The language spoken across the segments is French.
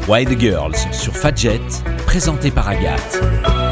Wild Girls sur Fadjet, présenté par Agathe.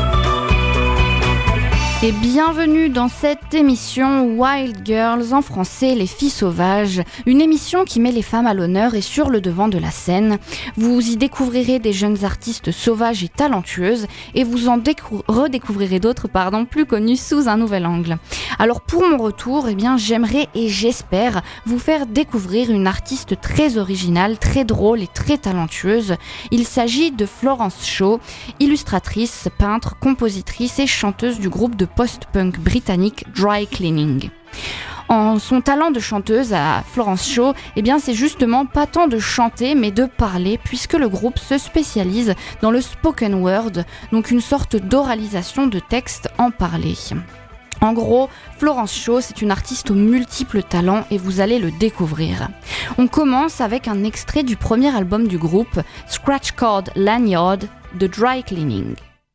Et bienvenue dans cette émission Wild Girls, en français Les filles sauvages, une émission qui met les femmes à l'honneur et sur le devant de la scène. Vous y découvrirez des jeunes artistes sauvages et talentueuses et vous en redécouvrirez d'autres plus connus sous un nouvel angle. Alors pour mon retour, j'aimerais et j'espère vous faire découvrir une artiste très originale, très drôle et très talentueuse. Il s'agit de Florence Shaw, illustratrice, peintre, compositrice et chanteuse du groupe de post-punk britannique Dry Cleaning. Son talent de chanteuse à Florence Shaw, c'est justement pas tant de chanter mais de parler, puisque le groupe se spécialise dans le spoken word, donc une sorte d'oralisation de textes en parler. En gros, Florence Shaw, c'est une artiste aux multiples talents et vous allez le découvrir. On commence avec un extrait du premier album du groupe, Scratch Card Lanyard de Dry Cleaning.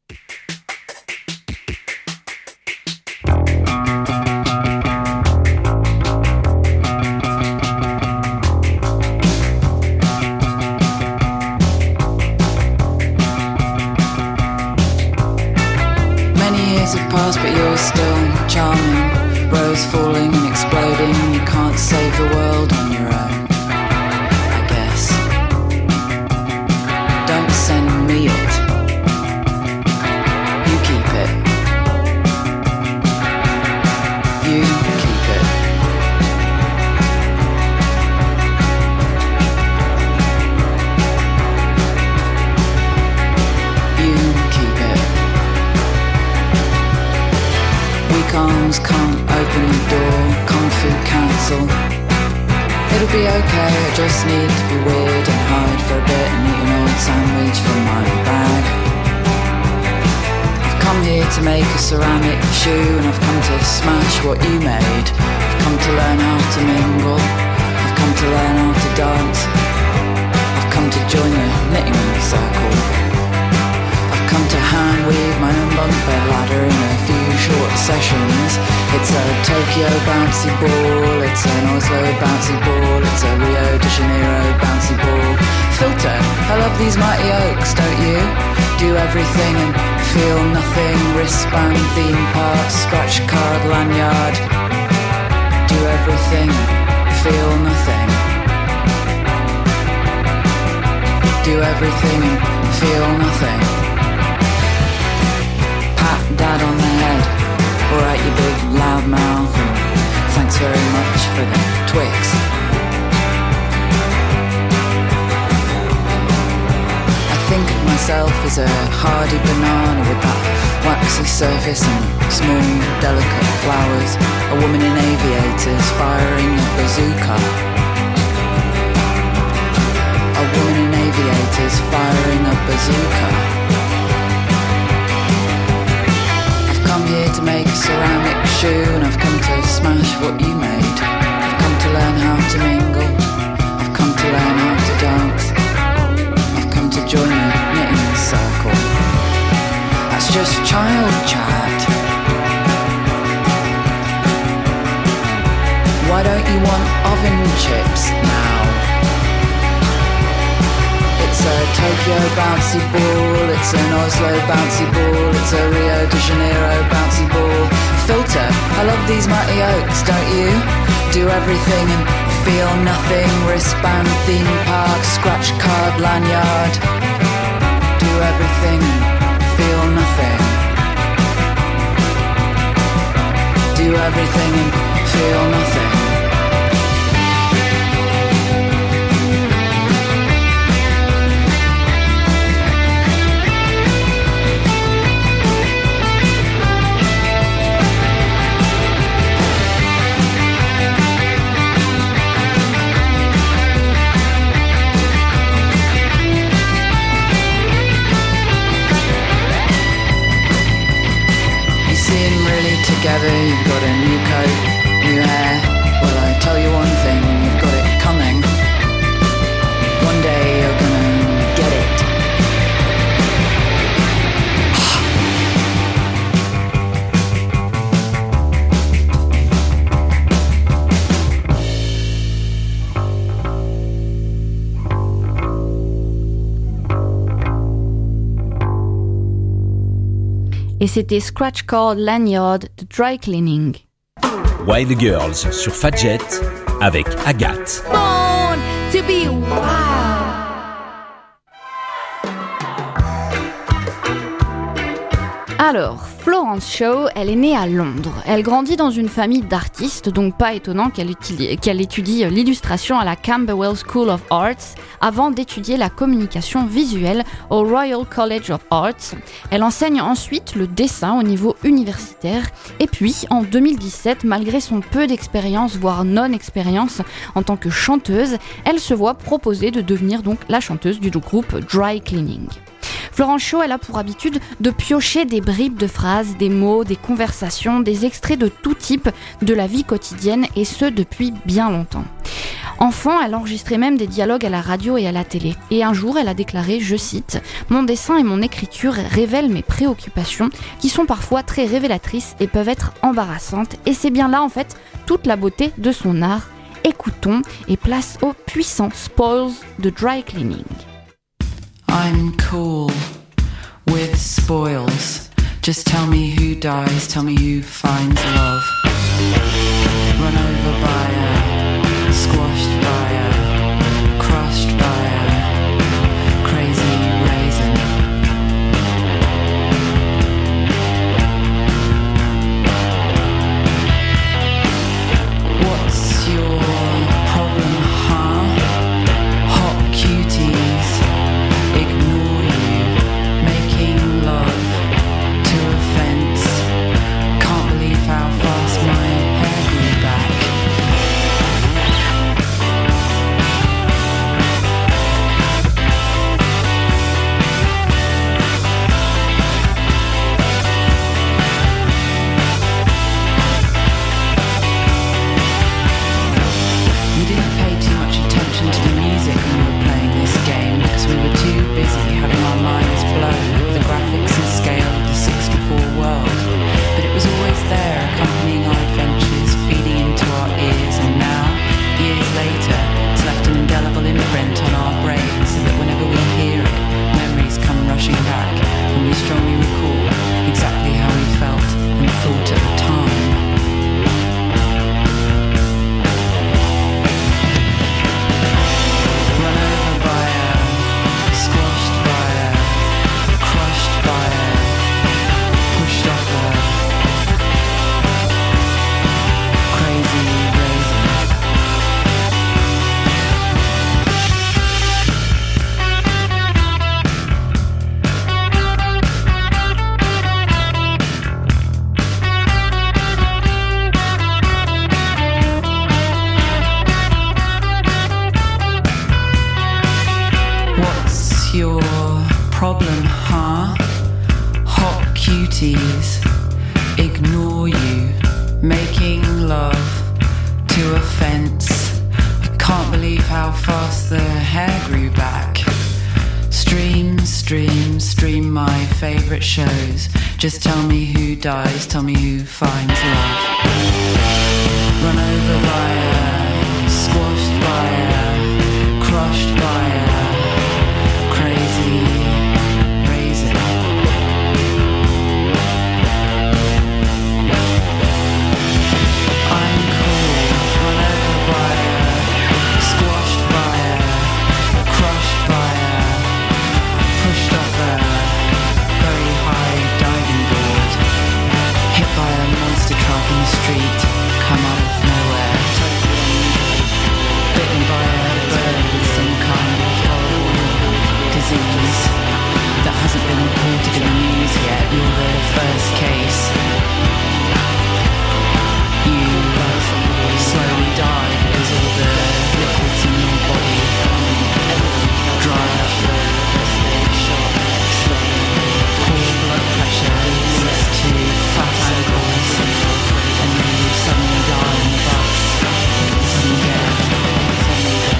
Past, but you're still charming. Rose falling and exploding. You can't save the world on your own, I guess. Don't send me it. You keep it. You keep it. You keep it. Arms can't open the door, Kung Fu cancel. It'll be okay, I just need to be weird and hide for a bit and eat an old sandwich from my bag. I've come here to make a ceramic shoe and I've come to smash what you made. I've come to learn how to mingle, I've come to learn how to dance. I've come to join the knitting circle. I've come to hand weave my own bunk bed ladder in a few short sessions. It's a Tokyo bouncy ball, it's an Oslo bouncy ball, it's a Rio de Janeiro bouncy ball. Filter, I love these mighty oaks, don't you? Do everything and feel nothing. Wristband, theme park, scratch card, lanyard. Do everything and feel nothing. Do everything and feel nothing. Dad on the head, alright you big loud mouth, and thanks very much for the Twix. I think of myself as a hardy banana with that waxy surface and small delicate flowers. A woman in aviators firing a bazooka. A woman in aviators firing a bazooka. I'm here to make a ceramic shoe and I've come to smash what you made. I've come to learn how to mingle, I've come to learn how to dance. I've come to join the knitting circle. That's just child chat. Why don't you want oven chips now? It's a Tokyo bouncy ball, it's an Oslo bouncy ball, it's a Rio de Janeiro bouncy ball. Filter, I love these mighty oaks, don't you? Do everything and feel nothing. Wristband, theme park, scratch card, lanyard. Do everything and feel nothing. Do everything and feel nothing. Together, you've got a new coat, new hair. Well, I tell you one thing, you've got it coming. One day you're gonna get it. Et c'était Scratch Card Lanyard de Dry Cleaning. Wild Girls sur Fadjet avec Agathe. Born to be wild. Alors, Florence Shaw, elle est née à Londres. Elle grandit dans une famille d'artistes, donc pas étonnant qu'elle étudie l'illustration à la Camberwell School of Arts avant d'étudier la communication visuelle au Royal College of Arts. Elle enseigne ensuite le dessin au niveau universitaire. Et puis, en 2017, malgré son peu d'expérience, voire non-expérience en tant que chanteuse, elle se voit proposer de devenir donc la chanteuse du groupe Dry Cleaning. Florence Shaw, elle a pour habitude de piocher des bribes de phrases, des mots, des conversations, des extraits de tout type de la vie quotidienne, et ce depuis bien longtemps. Enfant, elle enregistrait même des dialogues à la radio et à la télé. Et un jour, elle a déclaré, je cite, « Mon dessin et mon écriture révèlent mes préoccupations, qui sont parfois très révélatrices et peuvent être embarrassantes. Et c'est bien là, en fait, toute la beauté de son art. Écoutons et place au puissant Spoils de Dry Cleaning. » I'm cool with spoils. Just tell me who dies, tell me who finds love. Run over by a, squashed by a, crushed by a crazy raisin. What's your problem, huh? Hot cuties ignore you, making love to a fence. Can't believe how fast my hair grew back. We didn't pay too much attention to the music when we were playing this game, because we were too busy having our minds blown with the graphics and scale of the 64 world. But it was always there, accompanying our adventures, feeding into our ears, and now, years later, it's left an indelible imprint on our brains, so that whenever we hear it, memories come rushing back, and we strongly recall exactly how we felt and thought at the time. Run over by a, squashed by a, crushed by a, pushed off a crazy raisin. What's your problem, huh? Hot cuties ignore you, making love to a fence. I can't believe how fast the hair grew back. Stream, stream, stream my favourite shows. Just tell me who dies, tell me who finds love. Run over by a, squashed by a, crushed by a crazy raisin. I'm cool, run over by a, squashed by a, crushed by a, pushed off a very high diving board, hit by a monster truck in the street, come out of nowhere, bitten by a bird with some kind of horrible disease that hasn't been reported in the news yet. You're the first case. You slowly die because all the liquids in your body dry up. Poor blood pressure leads to fat ankles, and then you suddenly die in the bus. Sudden death.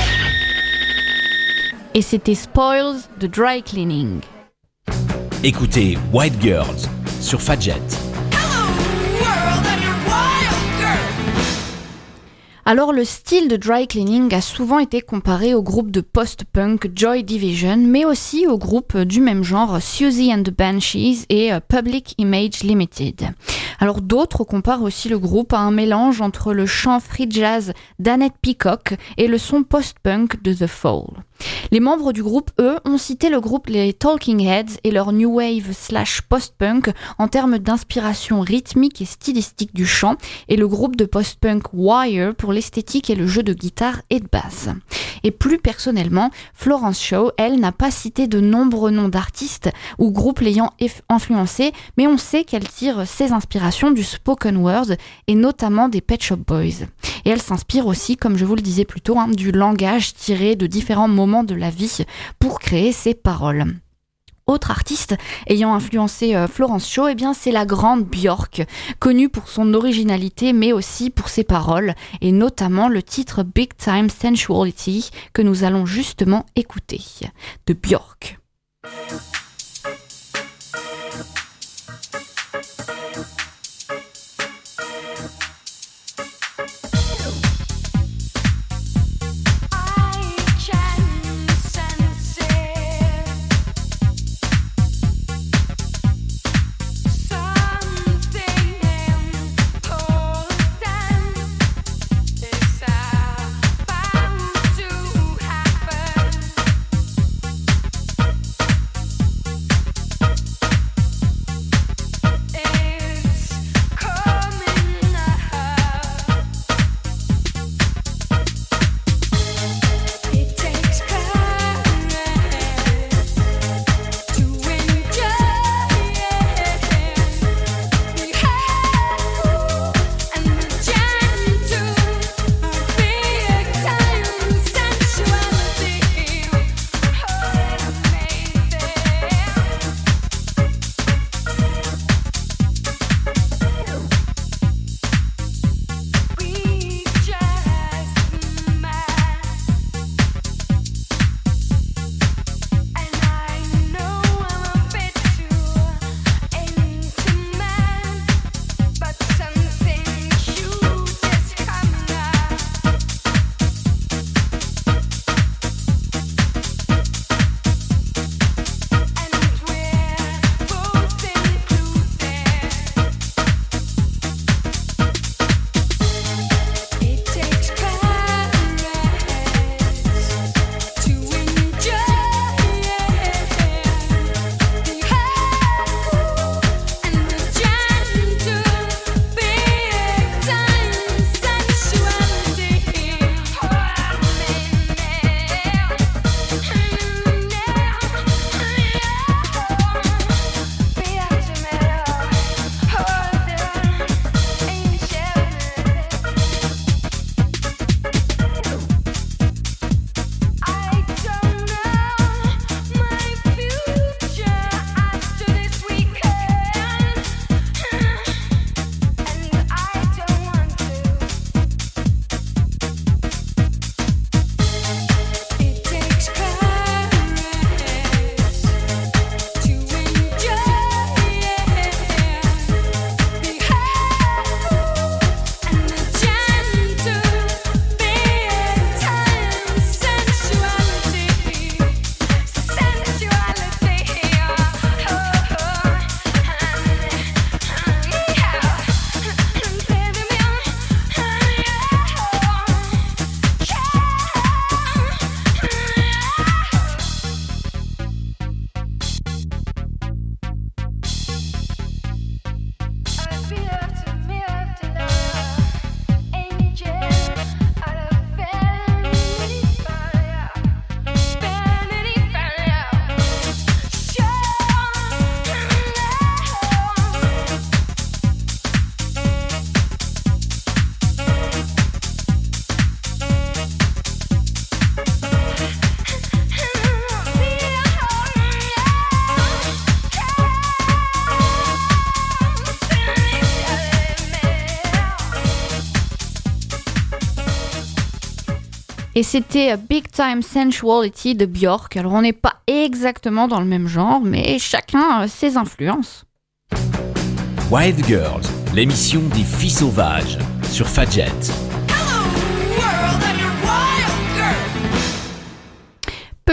Et c'était Spoils de Dry Cleaning. Écoutez Wild Girls sur Fadjet. Alors le style de dry cleaning a souvent été comparé au groupe de post-punk Joy Division, mais aussi au groupe du même genre Siouxsie and the Banshees et Public Image Limited. Alors d'autres comparent aussi le groupe à un mélange entre le chant free jazz d'Annette Peacock et le son post-punk de The Fall. Les membres du groupe, eux, ont cité le groupe les Talking Heads et leur new wave / post-punk en termes d'inspiration rythmique et stylistique du chant, et le groupe de post-punk Wire pour l'esthétique et le jeu de guitare et de basse. Et plus personnellement, Florence Shaw, elle, n'a pas cité de nombreux noms d'artistes ou groupes l'ayant influencé, mais on sait qu'elle tire ses inspirations du spoken word et notamment des Pet Shop Boys. Et elle s'inspire aussi, comme je vous le disais plus tôt, du langage tiré de différents moments de la vie pour créer ses paroles. Autre artiste ayant influencé Florence Shaw, eh bien c'est la grande Björk, connue pour son originalité mais aussi pour ses paroles, et notamment le titre Big Time Sensuality que nous allons justement écouter, de Björk. Et c'était Big Time Sensuality de Björk. Alors on n'est pas exactement dans le même genre, mais chacun a ses influences. Wild Girls, l'émission des filles sauvages sur Fadjet.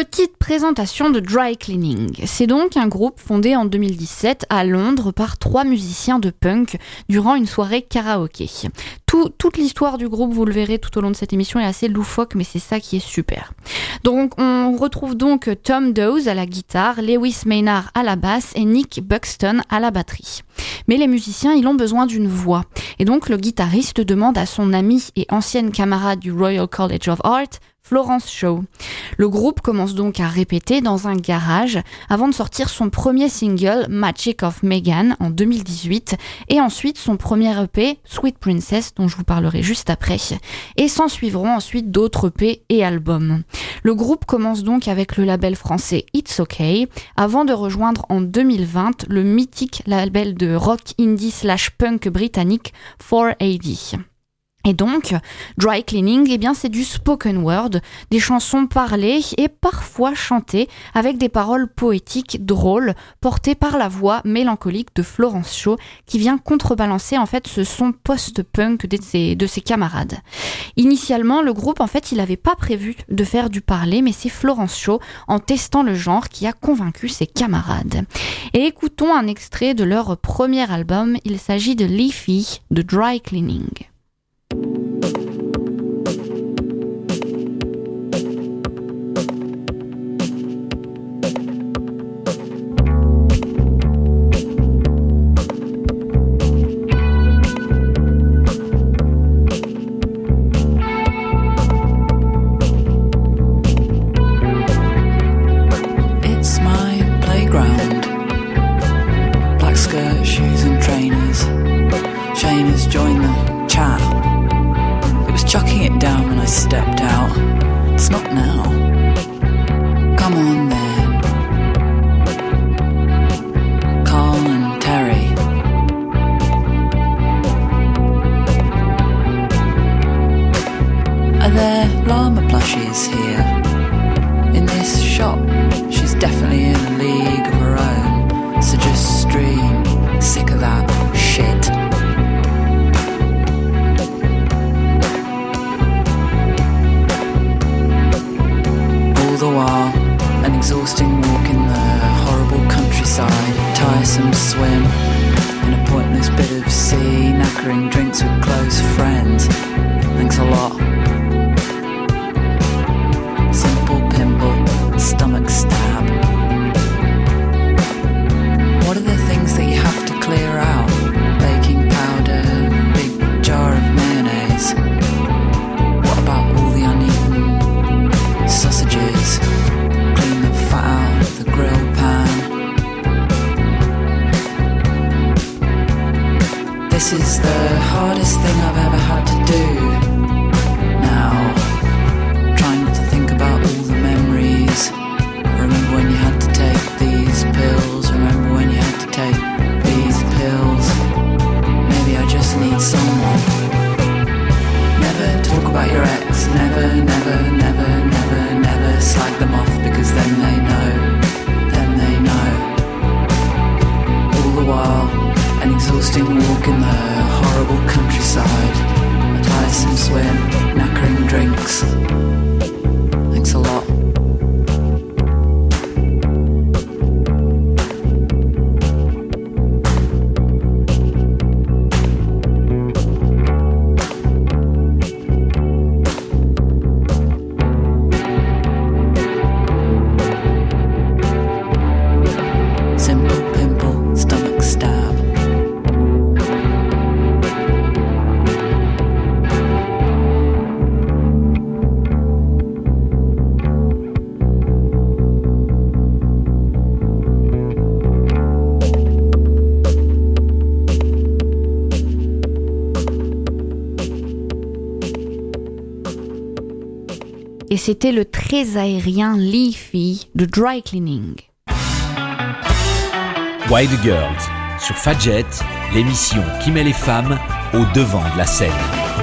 Petite présentation de Dry Cleaning. C'est donc un groupe fondé en 2017 à Londres par 3 musiciens de punk durant une soirée karaoké. Toute l'histoire du groupe, vous le verrez tout au long de cette émission, est assez loufoque, mais c'est ça qui est super. Donc on retrouve donc Tom Dawes à la guitare, Lewis Maynard à la basse et Nick Buxton à la batterie. Mais les musiciens, ils ont besoin d'une voix. Et donc le guitariste demande à son amie et ancienne camarade du Royal College of Art, Florence Shaw. Le groupe commence donc à répéter dans un garage avant de sortir son premier single Magic of Megan en 2018 et ensuite son premier EP Sweet Princess dont je vous parlerai juste après et s'en suivront ensuite d'autres EP et albums. Le groupe commence donc avec le label français It's Okay avant de rejoindre en 2020 le mythique label de rock indie/punk britannique 4AD. Et donc, Dry Cleaning, eh bien, c'est du spoken word, des chansons parlées et parfois chantées avec des paroles poétiques drôles portées par la voix mélancolique de Florence Shaw qui vient contrebalancer en fait ce son post-punk de ses camarades. Initialement, le groupe, en fait, il n'avait pas prévu de faire du parler, mais c'est Florence Shaw, en testant le genre, qui a convaincu ses camarades. Et écoutons un extrait de leur premier album, il s'agit de Leafy, de Dry Cleaning. It's my playground. Black skirt, shoes and trainers. Shane has joined the chat. Chucking it down when I stepped out. It's not now. Come on then. Carl and Terry. Are there llama plushies here? In this shop, she's definitely in a league of her own. So just stream. Sick of that shit. The while, an exhausting walk in the horrible countryside, tiresome swim in a pointless bit of sea, knackering drinks with close friends. Thanks a lot. Simple pimple, stomach stab. What are the things that you have to clear out? Baking powder, big jar of mayonnaise. What about all the uneaten sausages? Clean the fat out of the grill pan. This is the hardest thing I've ever had to do. Now, trying not to think about all the memories. Remember when you had to take these pills? Remember when you had to take these pills? Maybe I just need someone. Never talk about your ex. Never, never, never, never, never slag them off because then they know. Then they know. All the while, an exhausting walk in the horrible countryside. A tiresome swim, knackering drinks. Thanks a lot. Et c'était le très aérien Leafy de Dry Cleaning. Wild Girls sur Fadjet, l'émission qui met les femmes au devant de la scène.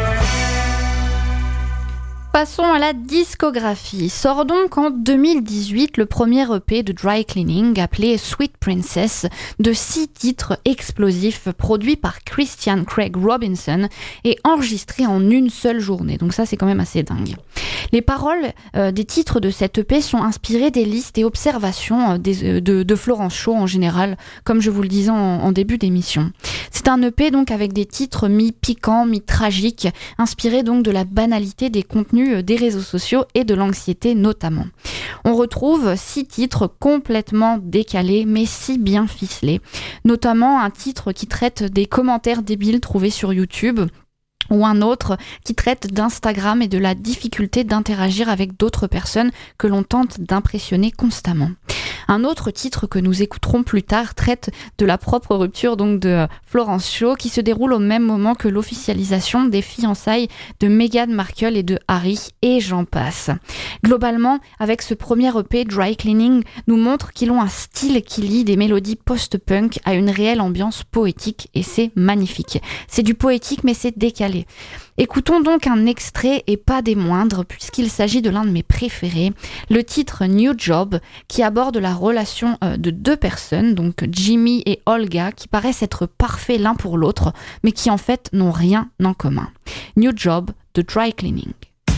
Passons à la discographie. Sort donc en 2018 le premier EP de Dry Cleaning appelé Sweet Princess de 6 titres explosifs produits par Christian Craig Robinson et enregistrés en une seule journée. Donc ça c'est quand même assez dingue. Les paroles des titres de cette EP sont inspirées des listes et observations de Florence Shaw en général, comme je vous le disais en début d'émission. C'est un EP donc avec des titres mi-piquants, mi-tragiques, inspirés donc de la banalité des contenus des réseaux sociaux et de l'anxiété notamment. On retrouve 6 titres complètement décalés mais si bien ficelés, notamment un titre qui traite des commentaires débiles trouvés sur YouTube, ou un autre qui traite d'Instagram et de la difficulté d'interagir avec d'autres personnes que l'on tente d'impressionner constamment. Un autre titre que nous écouterons plus tard traite de la propre rupture donc de Florence Shaw qui se déroule au même moment que l'officialisation des fiançailles de Meghan Markle et de Harry et j'en passe. Globalement, avec ce premier EP, Dry Cleaning nous montre qu'ils ont un style qui lie des mélodies post-punk à une réelle ambiance poétique et c'est magnifique. C'est du poétique mais c'est décalé. Écoutons donc un extrait et pas des moindres puisqu'il s'agit de l'un de mes préférés, le titre New Job qui aborde la relation de 2 personnes, donc Jimmy et Olga, qui paraissent être parfaits l'un pour l'autre mais qui en fait n'ont rien en commun. New Job de Dry Cleaning.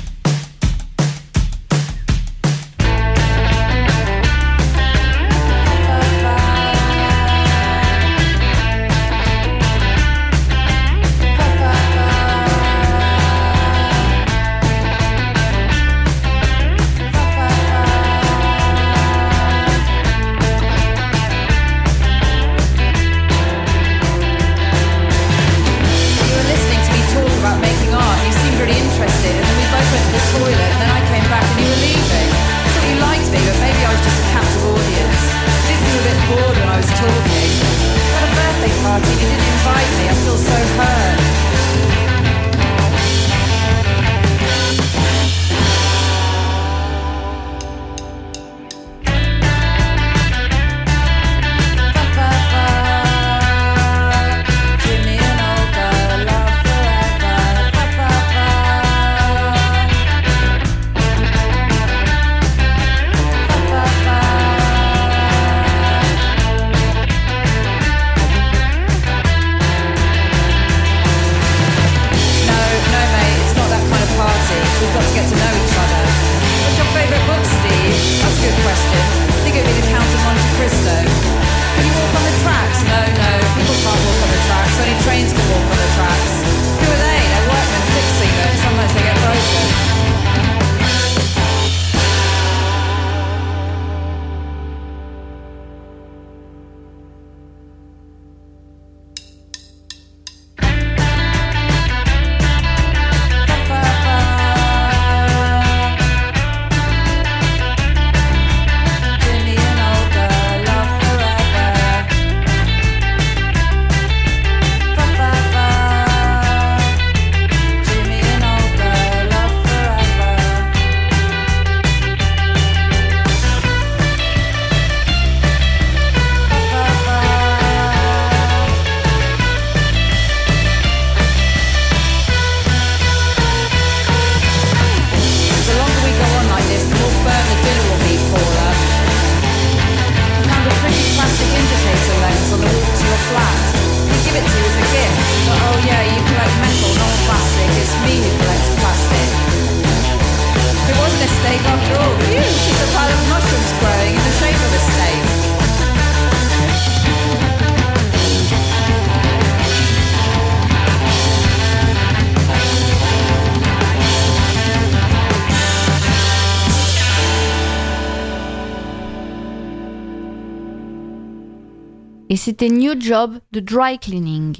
Et c'était New Job de Dry Cleaning.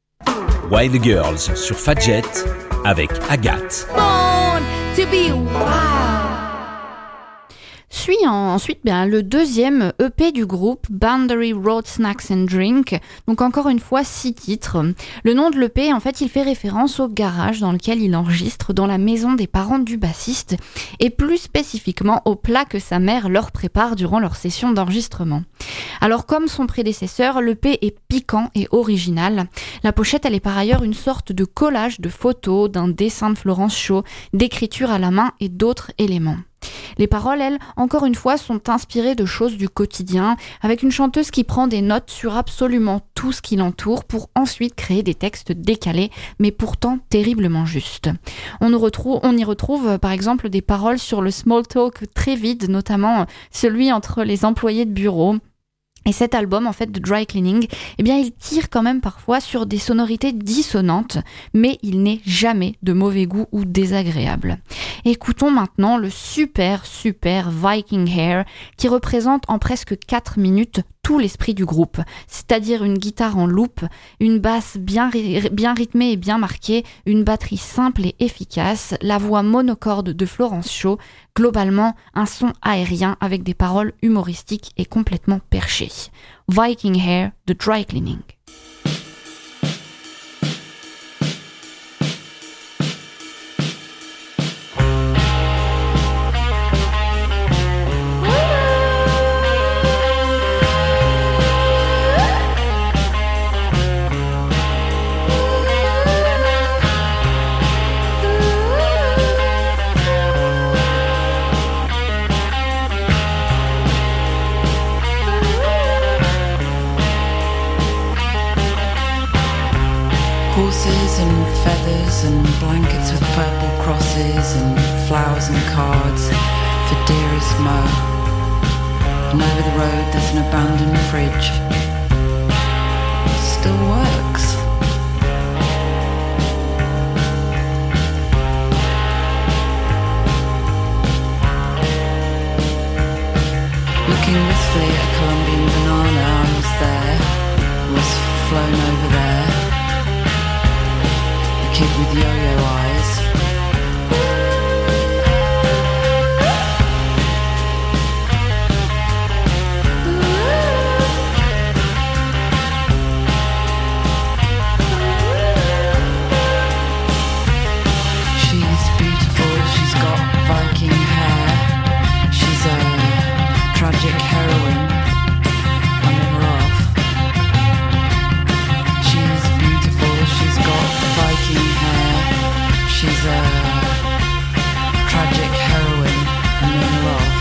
Wild Girls sur Fadjet avec Agathe. Born to be wild. Suit ensuite le deuxième EP du groupe, Boundary Road Snacks and Drink, donc encore une fois 6 titres. Le nom de l'EP, en fait, il fait référence au garage dans lequel il enregistre dans la maison des parents du bassiste et plus spécifiquement aux plats que sa mère leur prépare durant leur session d'enregistrement. Alors comme son prédécesseur, l'EP est piquant et original. La pochette, elle est par ailleurs une sorte de collage de photos, d'un dessin de Florence Shaw, d'écriture à la main et d'autres éléments. Les paroles, elles, encore une fois, sont inspirées de choses du quotidien, avec une chanteuse qui prend des notes sur absolument tout ce qui l'entoure pour ensuite créer des textes décalés, mais pourtant terriblement justes. On y retrouve par exemple des paroles sur le small talk très vide, notamment celui entre les employés de bureau. Et cet album, en fait, de Dry Cleaning, eh bien, il tire quand même parfois sur des sonorités dissonantes, mais il n'est jamais de mauvais goût ou désagréable. Écoutons maintenant le super Viking Hair, qui représente en presque 4 minutes tout l'esprit du groupe, c'est-à-dire une guitare en loop, une basse bien rythmée et bien marquée, une batterie simple et efficace, la voix monocorde de Florence Shaw, globalement un son aérien avec des paroles humoristiques et complètement perchées. Viking Hair de Dry Cleaning. Horses and feathers and blankets with purple crosses and flowers and cards for dearest Mo. And over the road there's an abandoned fridge. Still works. Looking wistfully at a Colombian banana, I was there, was flown over there. Kid with yo-yo eyes. She's beautiful, she's got Viking hair. She's a tragic heroine. I'm in love. She's beautiful, she's got Viking hair. She's a tragic heroine. I'm in love.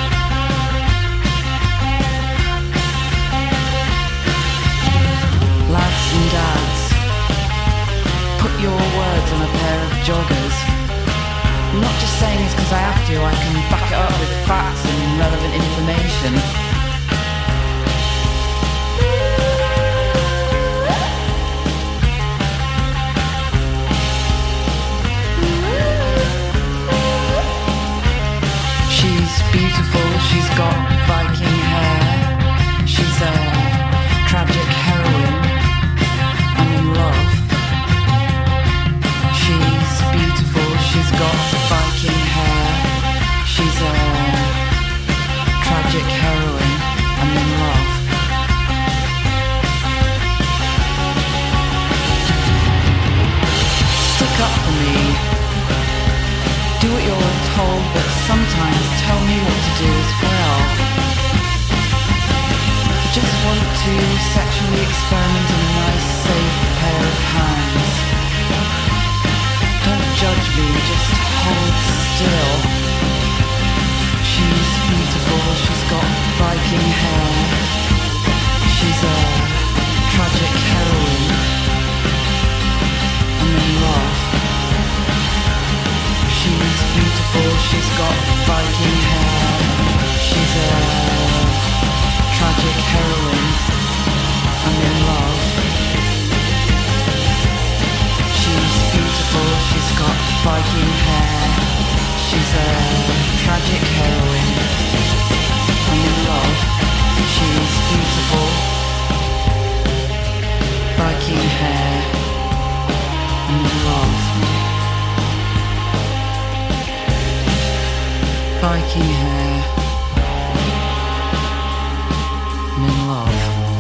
Lads and dads, put your words on a pair of joggers. I'm not just saying this because I have to, I can back it up with facts and relevant information. Beautiful, she's got Viking hair. She's a tragic heroine. I'm in love. She's beautiful, she's got Viking hair. She's a tragic heroine. I'm in love. Stick up for me. Do what you're told, but sometimes tell me what to do as well. I just want to sexually experiment in a nice, safe pair of hands. Don't judge me, just hold still. She's beautiful, she's got Viking hair. She's a tragic heroine. I'm in love. She's beautiful, she's got Viking hair. She's a tragic heroine. I'm in love. She's beautiful, she's got Viking hair. She's a tragic heroine. I'm in love. She's beautiful. Viking hair. I'm in love. Viking hair. I'm in love.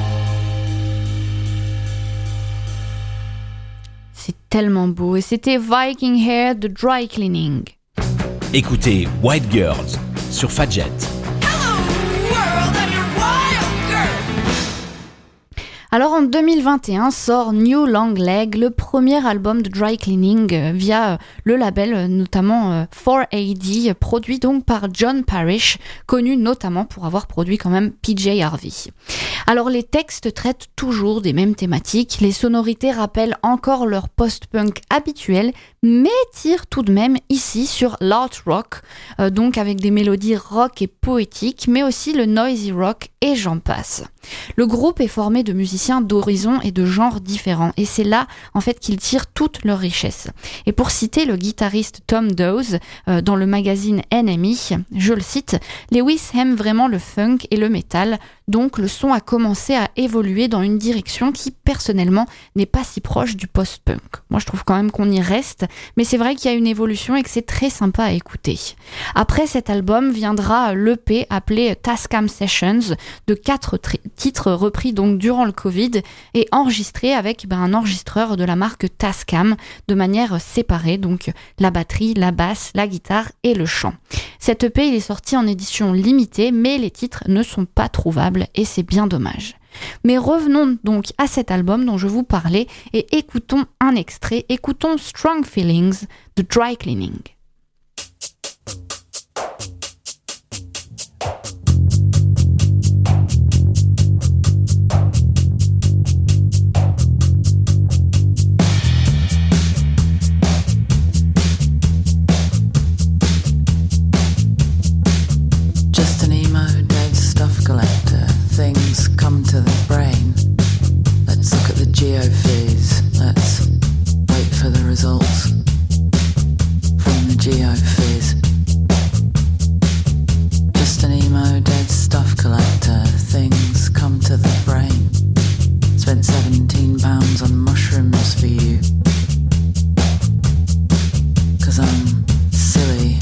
C'est tellement beau et c'était Viking Hair de Dry Cleaning. Écoutez White Girls sur Fadjet. Alors en 2021 sort New Long Leg, le premier album de dry cleaning via le label notamment 4AD, produit donc par John Parrish, connu notamment pour avoir produit quand même PJ Harvey. Alors les textes traitent toujours des mêmes thématiques, les sonorités rappellent encore leur post-punk habituel, mais tirent tout de même ici sur l'art rock, donc avec des mélodies rock et poétiques, mais aussi le noisy rock et j'en passe. Le groupe est formé de musiciens d'horizons et de genres différents, et c'est là en fait qu'ils tirent toute leur richesse. Et pour citer le guitariste Tom Dawes dans le magazine NME, je le cite, Lewis aime vraiment le funk et le métal, donc le son a commencé à évoluer dans une direction qui personnellement n'est pas si proche du post-punk. Moi je trouve quand même qu'on y reste, mais c'est vrai qu'il y a une évolution et que c'est très sympa à écouter. Après cet album viendra l'EP appelé Tascam Sessions de 4 titres repris donc durant le Covid et enregistrés avec un enregistreur de la marque Tascam de manière séparée, donc la batterie, la basse, la guitare et le chant. Cet EP il est sorti en édition limitée, mais les titres ne sont pas trouvables et c'est bien dommage. Mais revenons donc à cet album dont je vous parlais et écoutons un extrait, écoutons Strong Feelings de Dry Cleaning. Things come to the brain. Let's look at the geophys. Let's wait for the results from the geophys. Just an emo dead stuff collector. Things come to the brain. Spent £17 on mushrooms for you. 'Cause I'm silly.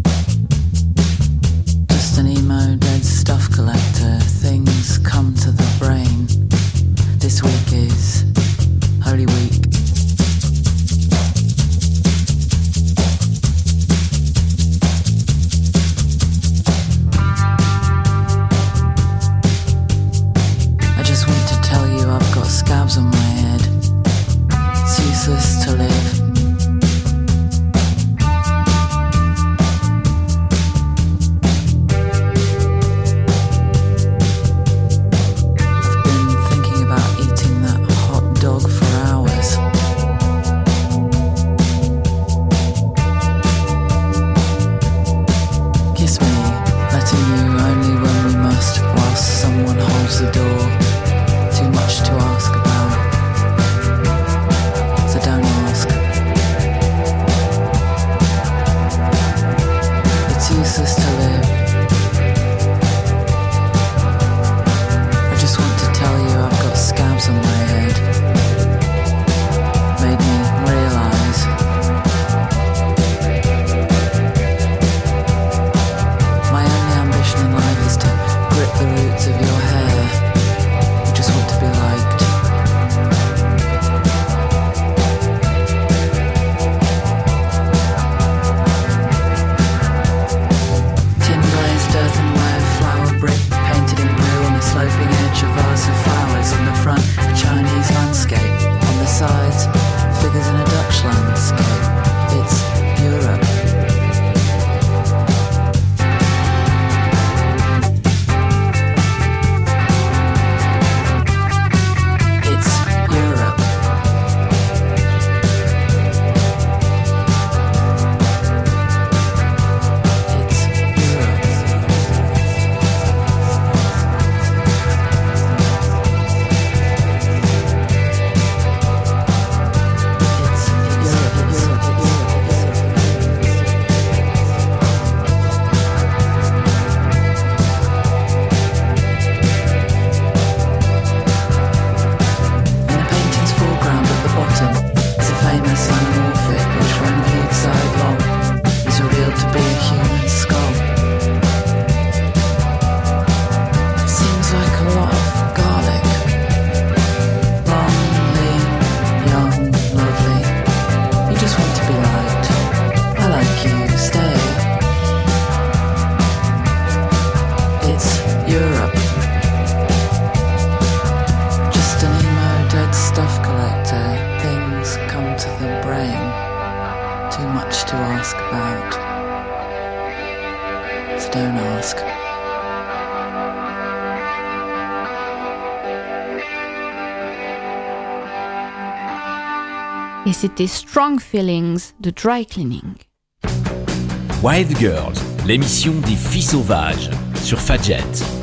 Just an emo dead stuff collector. Things come to the brain. This week is Holy Week. ask about. So don't ask. Et c'était Strong Feelings de Dry Cleaning. Wild Girls, l'émission des filles sauvages sur Fadjet.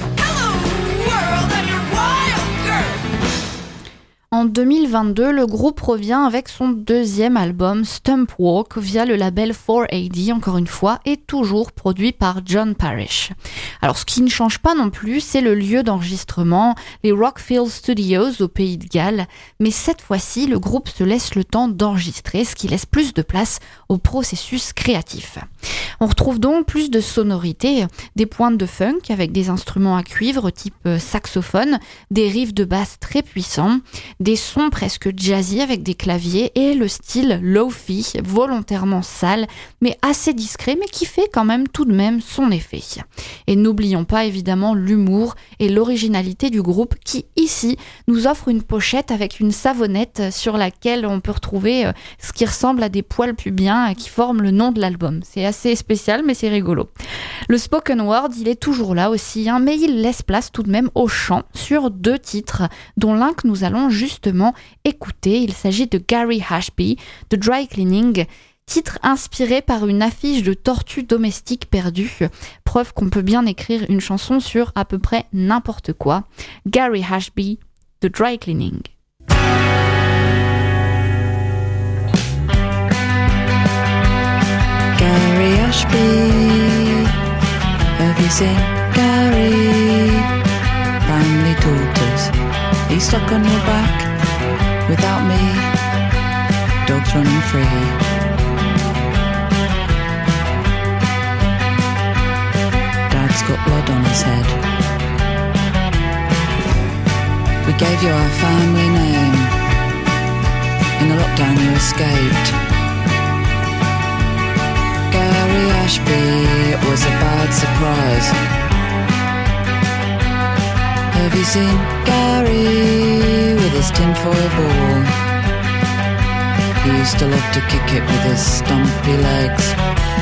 En 2022, le groupe revient avec son deuxième album Stump Walk via le label 4AD, encore une fois, et toujours produit par John Parrish. Alors ce qui ne change pas non plus, c'est le lieu d'enregistrement, les Rockfield Studios au Pays de Galles, mais cette fois-ci, le groupe se laisse le temps d'enregistrer, ce qui laisse plus de place au processus créatif. On retrouve donc plus de sonorités, des pointes de funk avec des instruments à cuivre type saxophone, des riffs de basse très puissants, des sons presque jazzy avec des claviers et le style lo-fi, volontairement sale, mais assez discret, mais qui fait quand même tout de même son effet. Et n'oublions pas évidemment l'humour et l'originalité du groupe qui, ici, nous offre une pochette avec une savonnette sur laquelle on peut retrouver ce qui ressemble à des poils pubiens qui forment le nom de l'album. C'est assez spécial, mais c'est rigolo. Le spoken word, il est toujours là aussi, mais il laisse place tout de même au chant sur 2 titres, dont l'un que nous allons justement écouter. Il s'agit de Gary Ashby, de Dry Cleaning, titre inspiré par une affiche de tortue domestique perdue. Preuve qu'on peut bien écrire une chanson sur à peu près n'importe quoi. Gary Ashby, de Dry Cleaning. Gary Ashby, have you seen Gary? Family daughters, he's stuck on your back. Without me, dogs running free. Dad's got blood on his head. We gave you our family name. In the lockdown you escaped. Gary Ashby, it was a bad surprise. Have you seen Gary with his tinfoil ball? He used to love to kick it with his stumpy legs.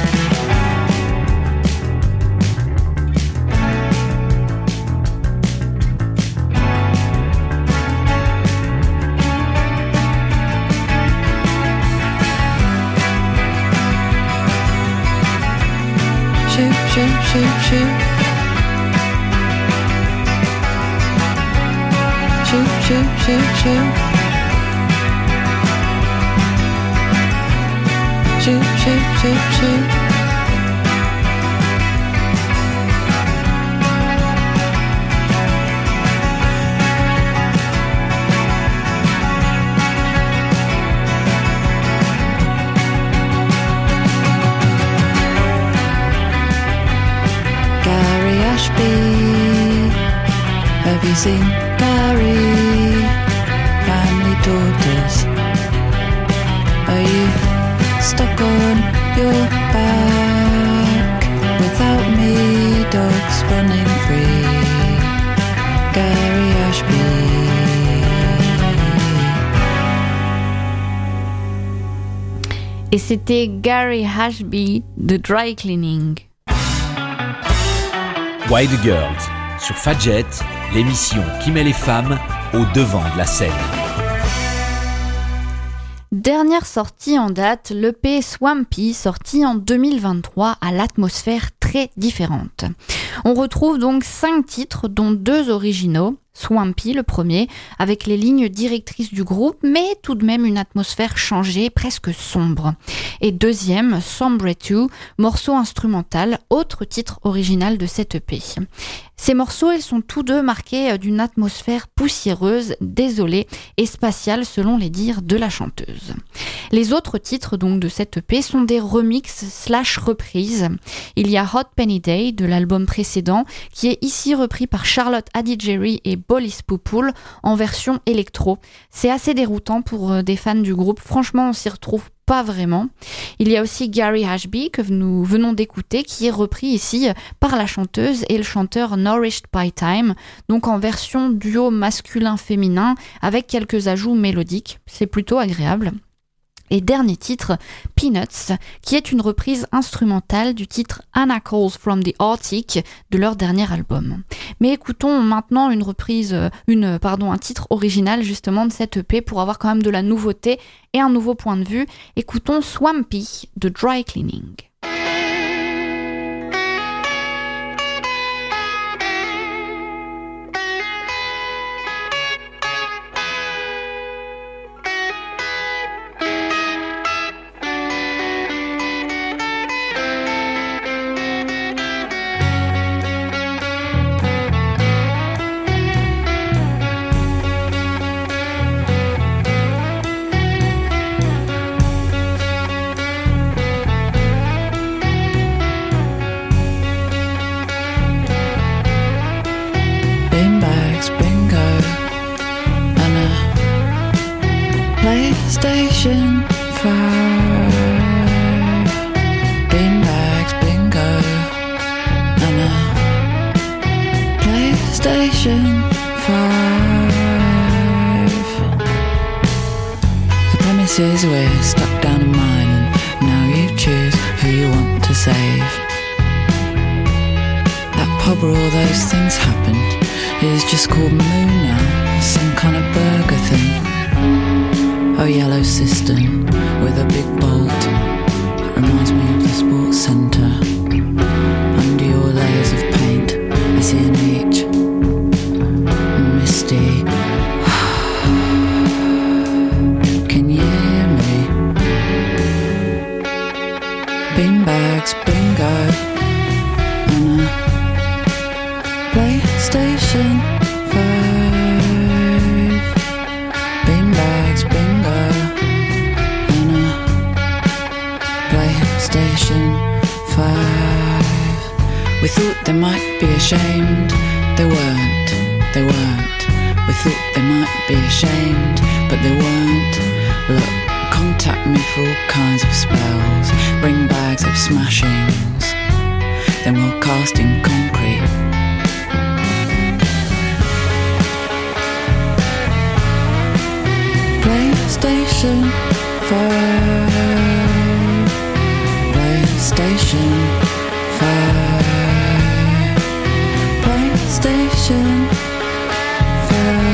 Shoot, shoot, shoot, shoot. Shoot, shoot, shoot, shoot. Shoot, shoot, shoot, shoot. Gary Ashby, have you seen Gary? Family daughters, are you stuck on your back? Without me, dogs running free. Gary Ashby. Et c'était Gary Ashby de Dry Cleaning. Wild Girls sur Fadjet, l'émission qui met les femmes au devant de la scène. Dernière sortie en date, l'EP Swampy, sorti en 2023 à l'atmosphère très différente. On retrouve donc 5 titres, dont 2 originaux. Swampy, le premier, avec les lignes directrices du groupe, mais tout de même une atmosphère changée, presque sombre. Et deuxième, Sombre 2, morceau instrumental, autre titre original de cette EP. Ces morceaux, ils sont tous deux marqués d'une atmosphère poussiéreuse, désolée et spatiale selon les dires de la chanteuse. Les autres titres donc de cette EP sont des remixes / reprises. Il y a Hot Penny Day de l'album précédent qui est ici repris par Charlotte Adigéry et Bolis Poupoul en version électro. C'est assez déroutant pour des fans du groupe. Franchement, on s'y retrouve pas vraiment. Il y a aussi Gary Ashby que nous venons d'écouter qui est repris ici par la chanteuse et le chanteur Nourished by Time, donc en version duo masculin-féminin avec quelques ajouts mélodiques. C'est plutôt agréable. et dernier titre, Peanuts, qui est une reprise instrumentale du titre Anna Calls from the Arctic de leur dernier album. Mais écoutons maintenant un titre original justement de cette EP pour avoir quand même de la nouveauté et un nouveau point de vue. Écoutons Swampy de Dry Cleaning. PlayStation 5, beanbags, bingo, and a PlayStation 5. The premise is we're stuck down a mine, and now you choose who you want to save. That pub where all those things happened is just called Moon now, some kind of burger thing. Oh, yellow cistern with a big bolt. That reminds me of the sports centre. Under your layers of paint, I see an H. Misty. Can you hear me? Beanbags, bingo, and a PlayStation 5. Beanbags, bingo, and a PlayStation 5. We thought they might be ashamed. They weren't. We thought they might be ashamed, but they weren't. Look, contact me for all kinds of spells. Bring bags of smashings, then we'll cast in concrete. PlayStation 5, PlayStation 5, PlayStation 5.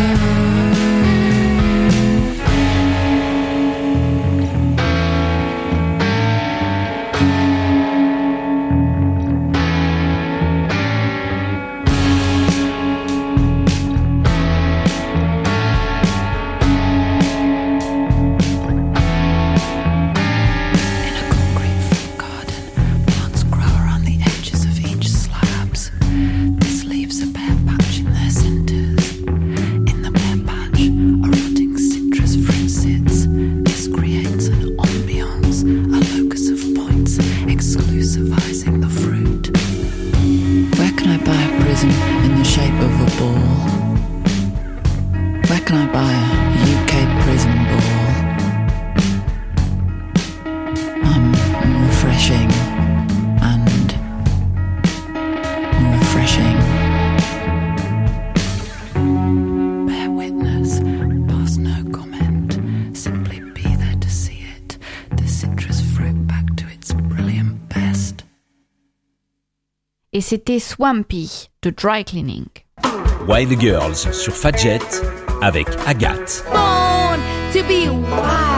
Et c'était Swampy de Dry Cleaning. Wild Girls sur Fadjet avec Agathe. Born to be wild.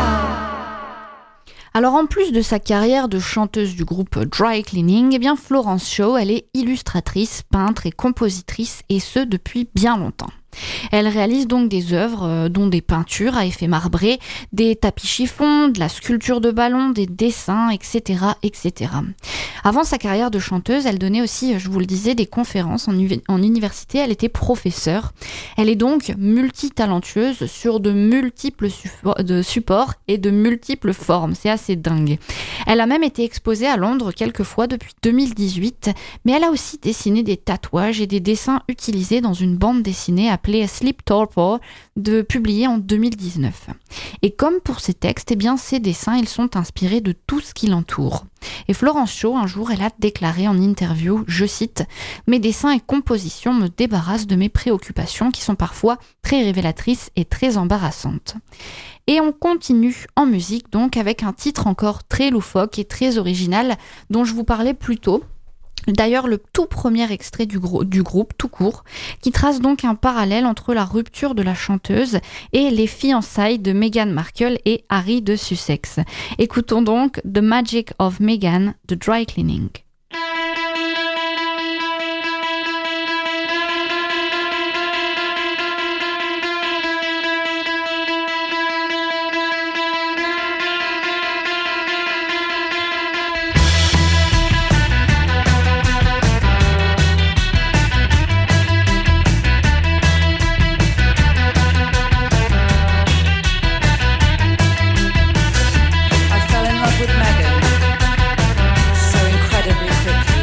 Alors en plus de sa carrière de chanteuse du groupe Dry Cleaning, eh bien Florence Shaw, elle est illustratrice, peintre et compositrice, et ce depuis bien longtemps. Elle réalise donc des œuvres, dont des peintures à effet marbré, des tapis chiffons, de la sculpture de ballon, des dessins, etc., etc. Avant sa carrière de chanteuse, elle donnait aussi, je vous le disais, des conférences en université. Elle était professeure. Elle est donc multitalentueuse sur de multiples supports et de multiples formes. C'est assez dingue. Elle a même été exposée à Londres quelques fois depuis 2018, mais elle a aussi dessiné des tatouages et des dessins utilisés dans une bande dessinée appelé Sleep Torpor, publié en 2019. Et comme pour ses textes, ses dessins, ils sont inspirés de tout ce qui l'entoure. Et Florence Shaw, un jour, elle a déclaré en interview, je cite, « Mes dessins et compositions me débarrassent de mes préoccupations qui sont parfois très révélatrices et très embarrassantes. » Et on continue en musique donc avec un titre encore très loufoque et très original dont je vous parlais plus tôt. D'ailleurs, le tout premier extrait du groupe, tout court, qui trace donc un parallèle entre la rupture de la chanteuse et les fiançailles de Meghan Markle et Harry de Sussex. Écoutons donc The Magic of Meghan de Dry Cleaning. With Meghan, so incredibly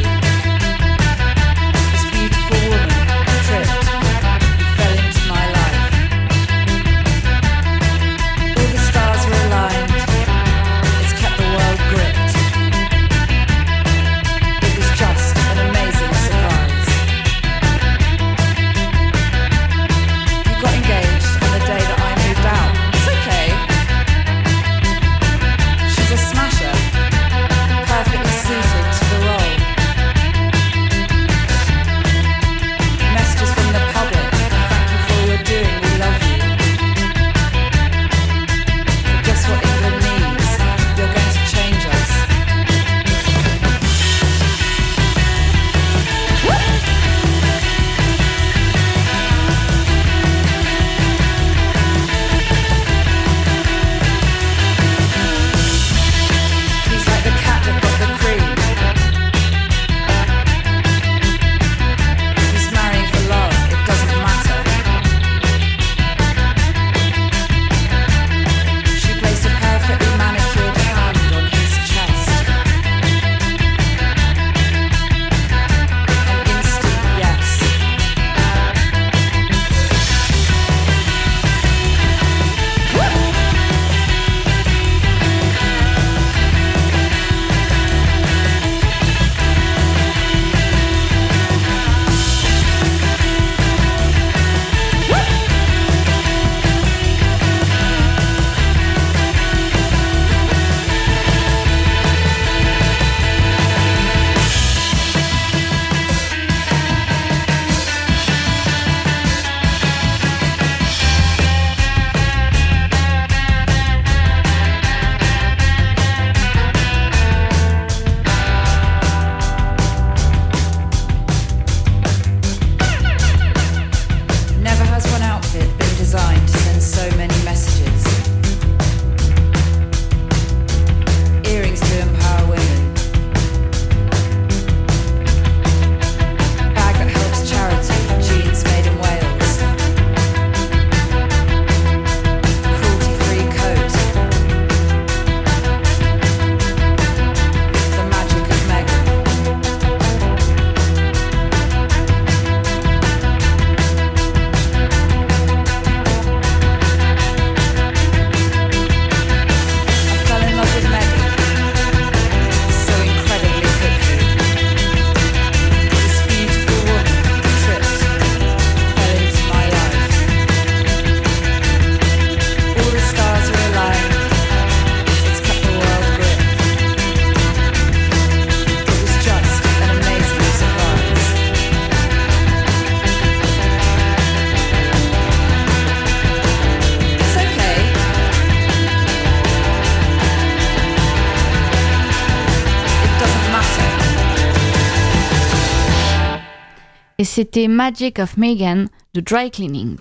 et c'était Magic of Meghan de Dry Cleaning.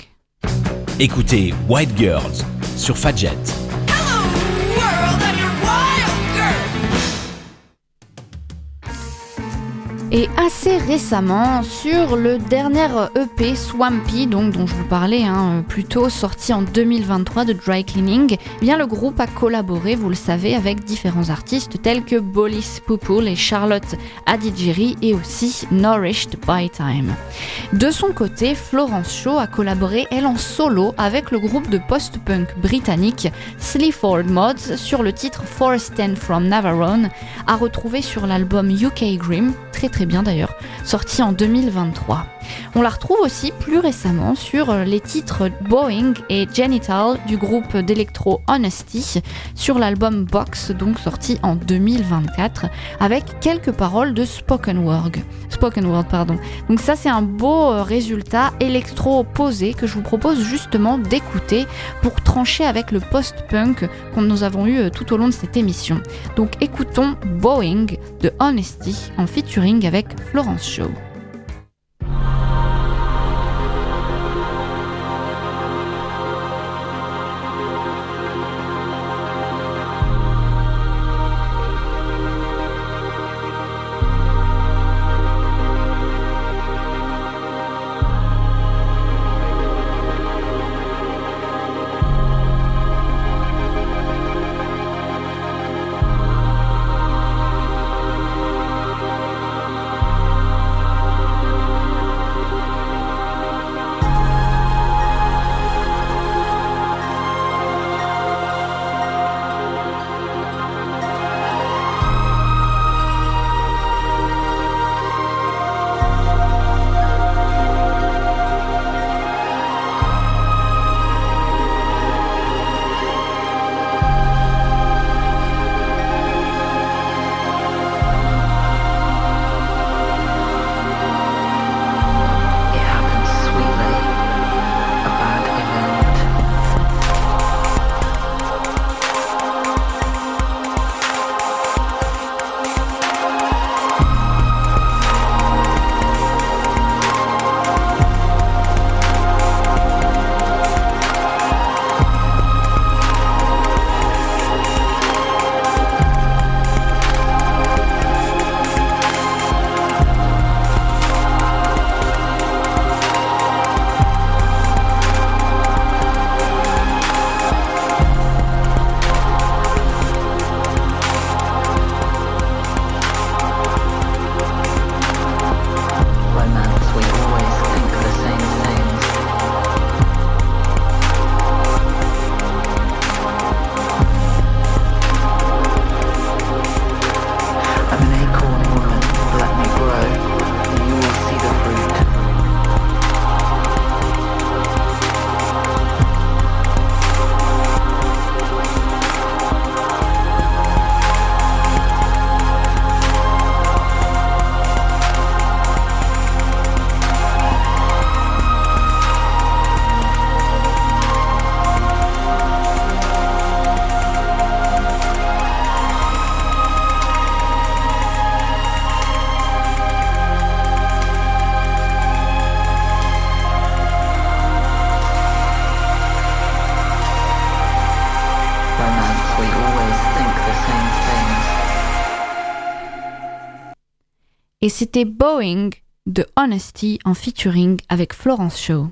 Écoutez White Girls sur Fadjet. Et assez récemment, sur le dernier EP Swampy, donc dont je vous parlais plus tôt, sorti en 2023 de Dry Cleaning, eh bien le groupe a collaboré, vous le savez, avec différents artistes tels que Bolis Poupoul et Charlotte Adigéry et aussi Nourished by Time. De son côté, Florence Shaw a collaboré, elle, en solo avec le groupe de post-punk britannique Sleaford Mods sur le titre Forest 10 from Navarone, à retrouver sur l'album UK Grim, très bien d'ailleurs, sorti en 2023. On la retrouve aussi plus récemment sur les titres Boeing et Genital du groupe d'électro Honesty sur l'album Box, donc sorti en 2024, avec quelques paroles de Spoken Word. Donc ça, c'est un beau résultat électro posé que je vous propose justement d'écouter pour trancher avec le post-punk que nous avons eu tout au long de cette émission. Donc écoutons Boeing de Honesty en featuring avec Florence Shaw. Et c'était Boeing de Honesty en featuring avec Florence Shaw.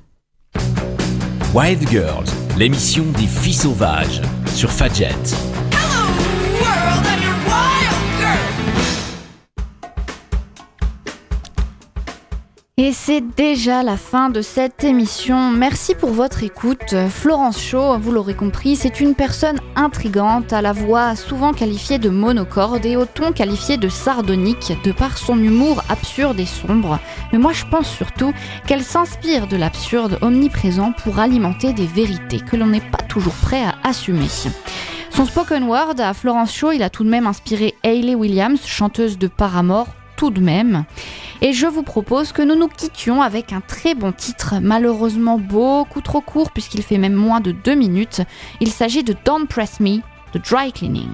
Wild Girls, l'émission des filles sauvages sur Fadjet. Et c'est déjà la fin de cette émission. Merci pour votre écoute. Florence Shaw, vous l'aurez compris, c'est une personne intrigante, à la voix souvent qualifiée de monocorde et au ton qualifié de sardonique, de par son humour absurde et sombre. Mais moi je pense surtout qu'elle s'inspire de l'absurde omniprésent pour alimenter des vérités que l'on n'est pas toujours prêt à assumer. Son spoken word à Florence Shaw, il a tout de même inspiré Hayley Williams, chanteuse de Paramore, tout de même. Et je vous propose que nous nous quittions avec un très bon titre, malheureusement beaucoup trop court puisqu'il fait même moins de 2 minutes. Il s'agit de Don't Press Me de Dry Cleaning.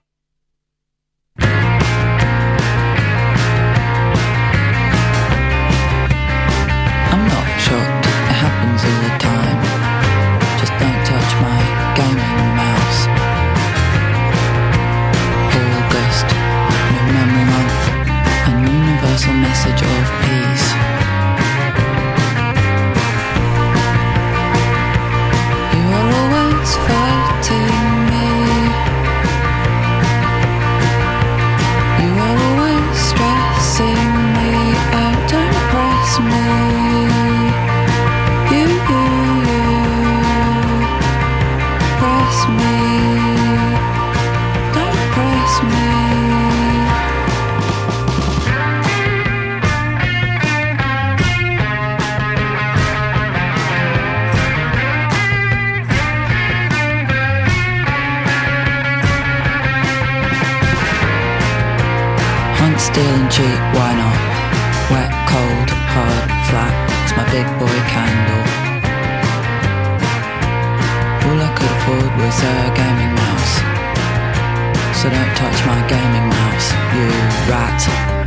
I'm not shocked, it happens all the time. Just don't touch my gaming mouse. August, New Memory Month, an universal message of peace. You are always fighting me. You are always stressing me out. Don't press me. You press me. Don't press me. Hunt, steal and cheat, why not? Wet, cold, hard, flat, it's my big boy candle. All I could afford was a gaming mouse, so don't touch my gaming mouse, you rat.